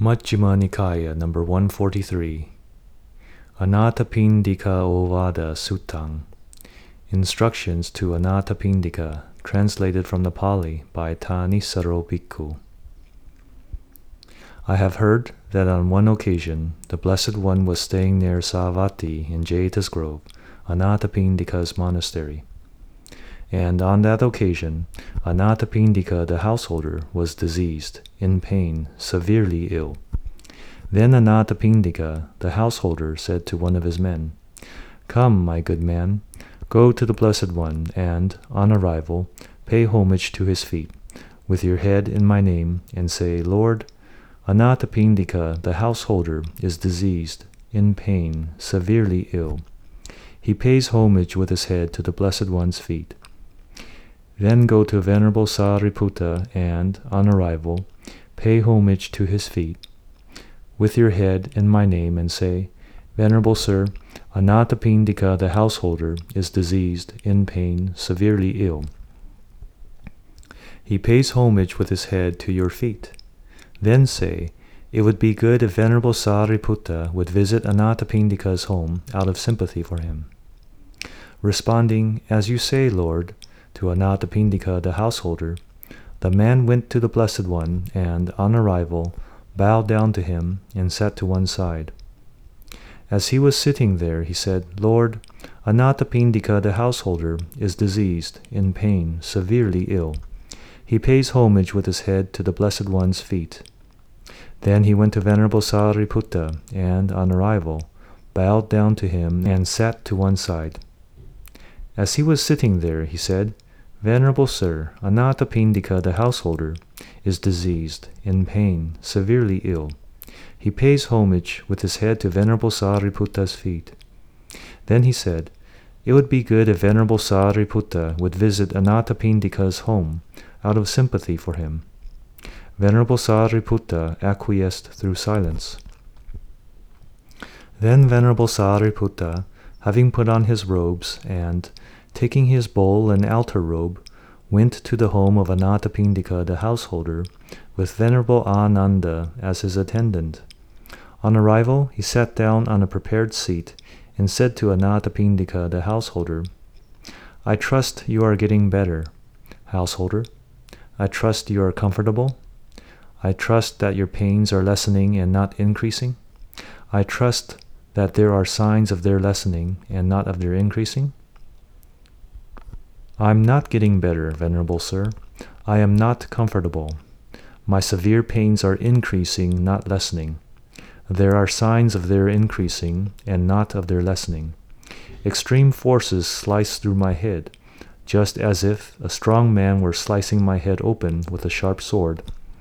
Majjhima Nikaya, number 143. Anathapindika Ovada Suttang. Instructions to Anathapindika, translated from the Pali by Thanissaro Bhikkhu. I have heard that on one occasion the Blessed One was staying near Savatthi in Jeta's Grove, Anathapindika's monastery. And on that occasion, Anathapindika the householder was diseased, in pain, severely ill. Then Anathapindika the householder said to one of his men, "Come, my good man, go to the Blessed One, and, on arrival, pay homage to his feet, with your head in my name, and say, Lord, Anathapindika the householder is diseased, in pain, severely ill. He pays homage with his head to the Blessed One's feet. Then go to Venerable Sariputta and, on arrival, pay homage to his feet, with your head in my name, and say, Venerable Sir, Anathapindika the householder is diseased, in pain, severely ill. He pays homage with his head to your feet. Then say, it would be good if Venerable Sariputta would visit Anathapindika's home out of sympathy for him." Responding, "As you say, Lord," to Anathapindika the householder, the man went to the Blessed One and, on arrival, bowed down to him and sat to one side. As he was sitting there, he said, "Lord, Anathapindika the householder is diseased, in pain, severely ill. He pays homage with his head to the Blessed One's feet." Then he went to Venerable Sariputta and, on arrival, bowed down to him and sat to one side. As he was sitting there, he said, "Venerable Sir, Anathapindika the householder is diseased, in pain, severely ill. He pays homage with his head to Venerable Sariputta's feet." Then he said, "It would be good if Venerable Sariputta would visit Anathapindika's home out of sympathy for him." Venerable Sariputta acquiesced through silence. Then Venerable Sariputta, having put on his robes and, taking his bowl and altar robe, went to the home of Anathapindika the householder, with Venerable Ananda as his attendant. On arrival, he sat down on a prepared seat and said to Anathapindika the householder, "I trust you are getting better, householder. I trust you are comfortable. I trust that your pains are lessening and not increasing. I trust that there are signs of their lessening and not of their increasing." "I'm not getting better, Venerable Sir. I am not comfortable. My severe pains are increasing, not lessening. There are signs of their increasing and not of their lessening. Extreme forces slice through my head, just as if a strong man were slicing my head open with a sharp sword.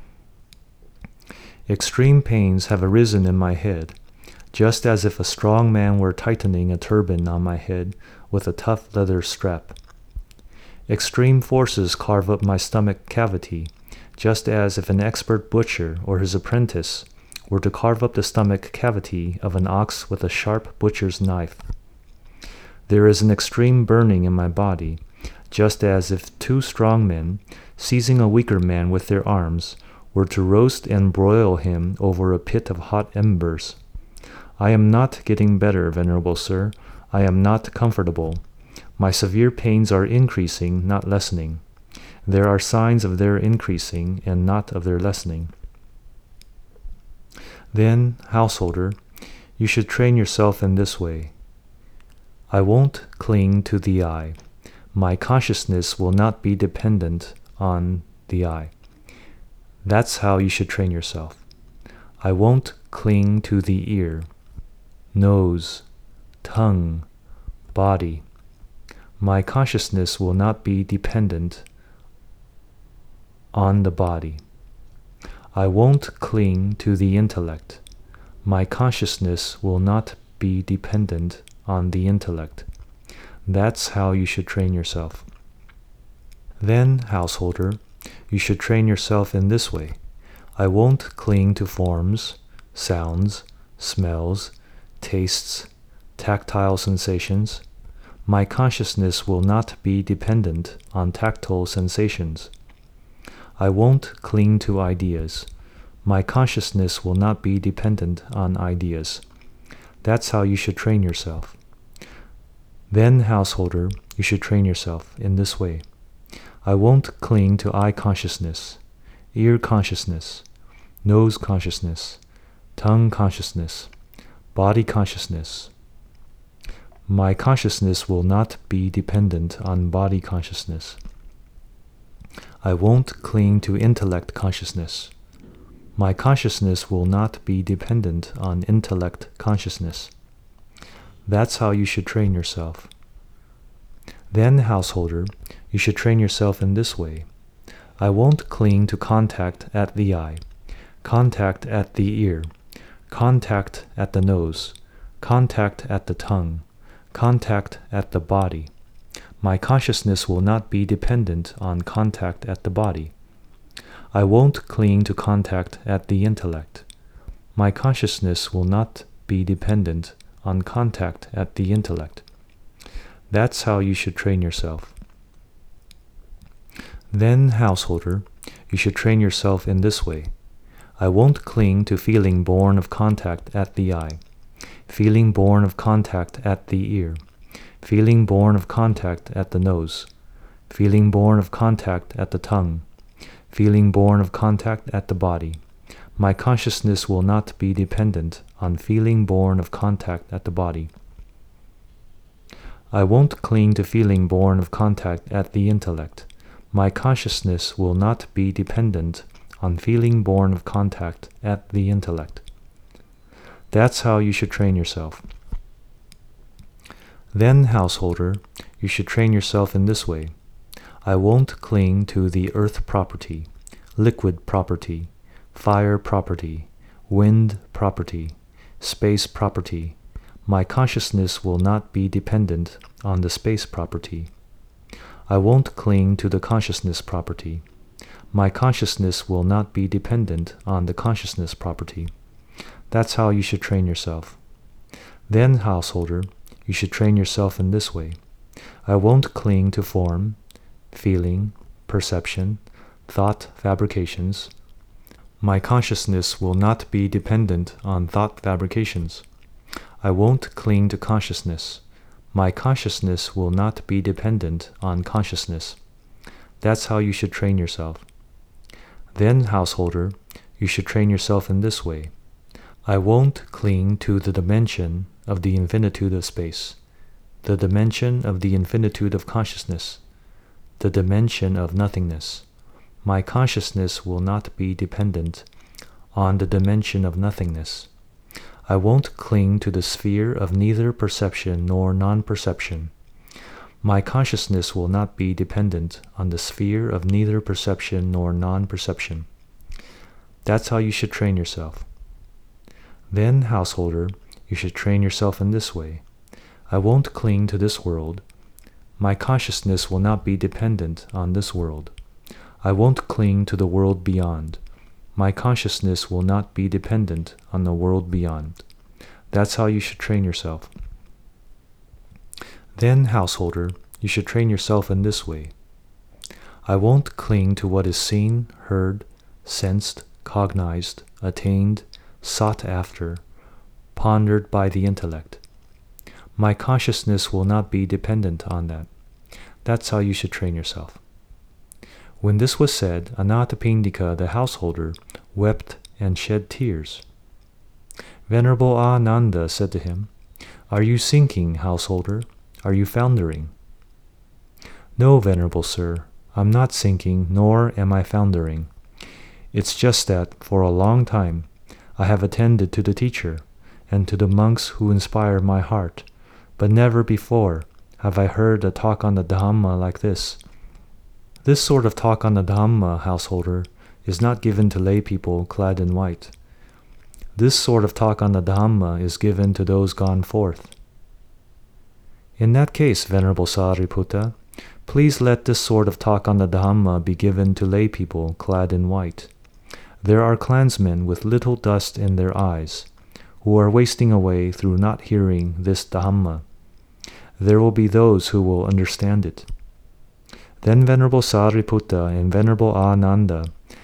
Extreme pains have arisen in my head, just as if a strong man were tightening a turban on my head with a tough leather strap. Extreme forces carve up my stomach cavity, just as if an expert butcher or his apprentice were to carve up the stomach cavity of an ox with a sharp butcher's knife. There is an extreme burning in my body, just as if two strong men, seizing a weaker man with their arms, were to roast and broil him over a pit of hot embers. I am not getting better, Venerable Sir. I am not comfortable. My severe pains are increasing, not lessening. There are signs of their increasing and not of their lessening." Then, householder, you should train yourself in this way. I won't cling to the I. My consciousness will not be dependent on the I. That's how you should train yourself. I won't cling to the ear, nose, tongue, body. My consciousness will not be dependent on the body. I won't cling to the intellect. My consciousness will not be dependent on the intellect. That's how you should train yourself. Then, householder, you should train yourself in this way. I won't cling to forms, sounds, smells, tastes, tactile sensations. My consciousness will not be dependent on tactile sensations. I won't cling to ideas. My consciousness will not be dependent on ideas. That's how you should train yourself. Then, householder, you should train yourself in this way. I won't cling to eye consciousness, ear consciousness, nose consciousness, tongue consciousness, body consciousness. My consciousness will not be dependent on body consciousness. I won't cling to intellect consciousness. My consciousness will not be dependent on intellect consciousness. That's how you should train yourself. Then, householder, you should train yourself in this way. I won't cling to contact at the eye, contact at the ear, contact at the nose, contact at the tongue, contact at the body. My consciousness will not be dependent on contact at the body. I won't cling to contact at the intellect. My consciousness will not be dependent on contact at the intellect. That's how you should train yourself. Then, householder, you should train yourself in this way. I won't cling to feeling born of contact at the eye, feeling born of contact at the ear, feeling born of contact at the nose, feeling born of contact at the tongue, feeling born of contact at the body. My consciousness will not be dependent on feeling born of contact at the body. I won't cling to feeling born of contact at the intellect. My consciousness will not be dependent on feeling born of contact at the intellect. That's how you should train yourself. Then, householder, you should train yourself in this way. I won't cling to the earth property, liquid property, fire property, wind property, space property. My consciousness will not be dependent on the space property. I won't cling to the consciousness property. My consciousness will not be dependent on the consciousness property. That's how you should train yourself. Then, householder, you should train yourself in this way. I won't cling to form, feeling, perception, thought fabrications. My consciousness will not be dependent on thought fabrications. I won't cling to consciousness. My consciousness will not be dependent on consciousness. That's how you should train yourself. Then, householder, you should train yourself in this way. I won't cling to the dimension of the infinitude of space, the dimension of the infinitude of consciousness, the dimension of nothingness. My consciousness will not be dependent on the dimension of nothingness. I won't cling to the sphere of neither perception nor non-perception. My consciousness will not be dependent on the sphere of neither perception nor non-perception. That's how you should train yourself. Then, householder, you should train yourself in this way. I won't cling to this world. My consciousness will not be dependent on this world. I won't cling to the world beyond. My consciousness will not be dependent on the world beyond. That's how you should train yourself. Then, householder, you should train yourself in this way. I won't cling to what is seen, heard, sensed, cognized, attained, sought after, pondered by the intellect. My consciousness will not be dependent on that. That's how you should train yourself. When this was said, Anathapindika, the householder, wept and shed tears. Venerable Ananda said to him, Are you sinking, householder? Are you foundering? No, venerable sir, I'm not sinking, nor am I foundering. It's just that, for a long time, I have attended to the teacher, and to the monks who inspire my heart, but never before have I heard a talk on the Dhamma like this. This sort of talk on the Dhamma, householder, is not given to lay people clad in white. This sort of talk on the Dhamma is given to those gone forth. In that case, Venerable Sariputta, please let this sort of talk on the Dhamma be given to lay people clad in white. There are clansmen with little dust in their eyes, who are wasting away through not hearing this Dhamma. There will be those who will understand it. Then Venerable Sariputta and Venerable Ananda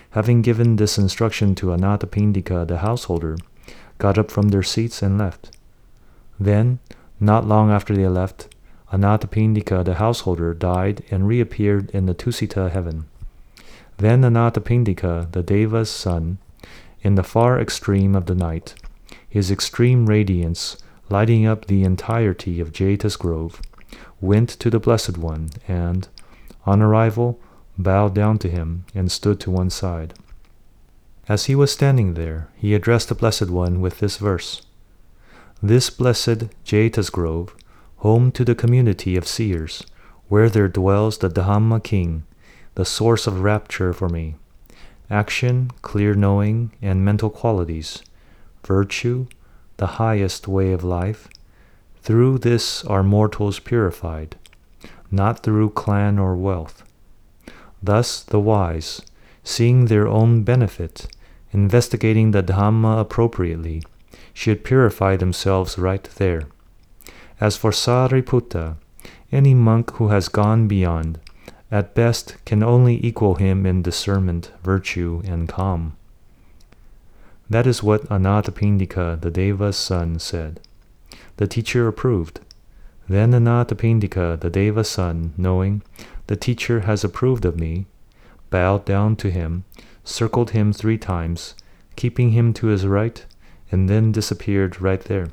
having given this instruction to Anathapindika the householder, got up from their seats and left. Then, not long after they left, Anathapindika the householder died and reappeared in the Tusita heaven. Then Anathapindika, the Deva's son, in the far extreme of the night, his extreme radiance lighting up the entirety of Jeta's grove, went to the Blessed One and, on arrival, bowed down to him and stood to one side. As he was standing there, he addressed the Blessed One with this verse: "This blessed Jeta's grove, home to the community of seers, where there dwells the Dhamma King, the source of rapture for me. Action, clear knowing, and mental qualities, virtue, the highest way of life. Through this are mortals purified, not through clan or wealth. Thus the wise, seeing their own benefit, investigating the Dhamma appropriately, should purify themselves right there. As for Sariputta, any monk who has gone beyond, at best can only equal him in discernment, virtue, and calm." That is what Anathapindika, the Deva's son, said. The teacher approved. Then Anathapindika, the Deva's son, knowing, the teacher has approved of me, bowed down to him, circled him 3 times, keeping him to his right, and then disappeared right there.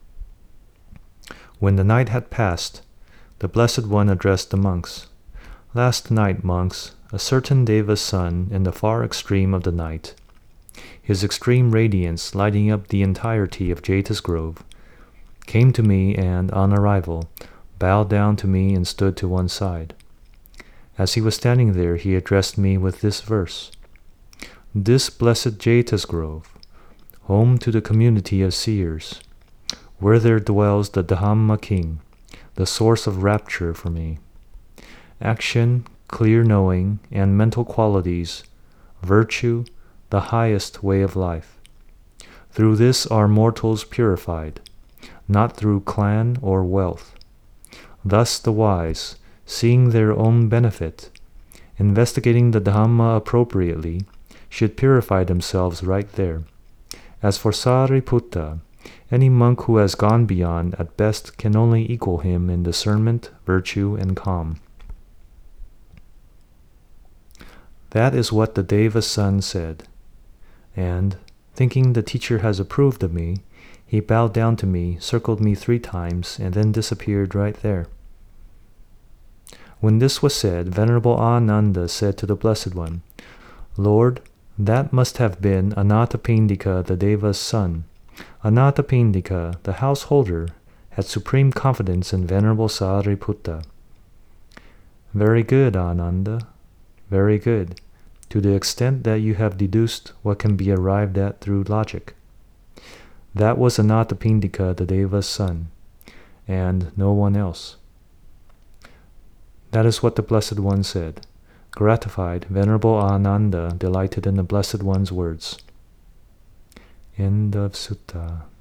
When the night had passed, the Blessed One addressed the monks. "Last night, monks, a certain Deva's son in the far extreme of the night, his extreme radiance lighting up the entirety of Jeta's grove, came to me and, on arrival, bowed down to me and stood to one side. As he was standing there, he addressed me with this verse: 'This blessed Jeta's grove, home to the community of seers, where there dwells the Dhamma King, the source of rapture for me. Action, clear knowing, and mental qualities, virtue, the highest way of life. Through this are mortals purified, not through clan or wealth. Thus the wise, seeing their own benefit, investigating the Dhamma appropriately, should purify themselves right there. As for Sariputta, any monk who has gone beyond at best can only equal him in discernment, virtue, and calm.'" That is what the Deva's son said. And, thinking the teacher has approved of me, he bowed down to me, circled me 3 times, and then disappeared right there. When this was said, Venerable Ananda said to the Blessed One, "Lord, that must have been Anathapindika, the Deva's son. Anathapindika, the householder, had supreme confidence in Venerable Sariputta." "Very good, Ananda, very good, to the extent that you have deduced what can be arrived at through logic. That was Anathapindika, the Deva's son, and no one else." That is what the Blessed One said. Gratified, Venerable Ananda delighted in the Blessed One's words. End of Sutta.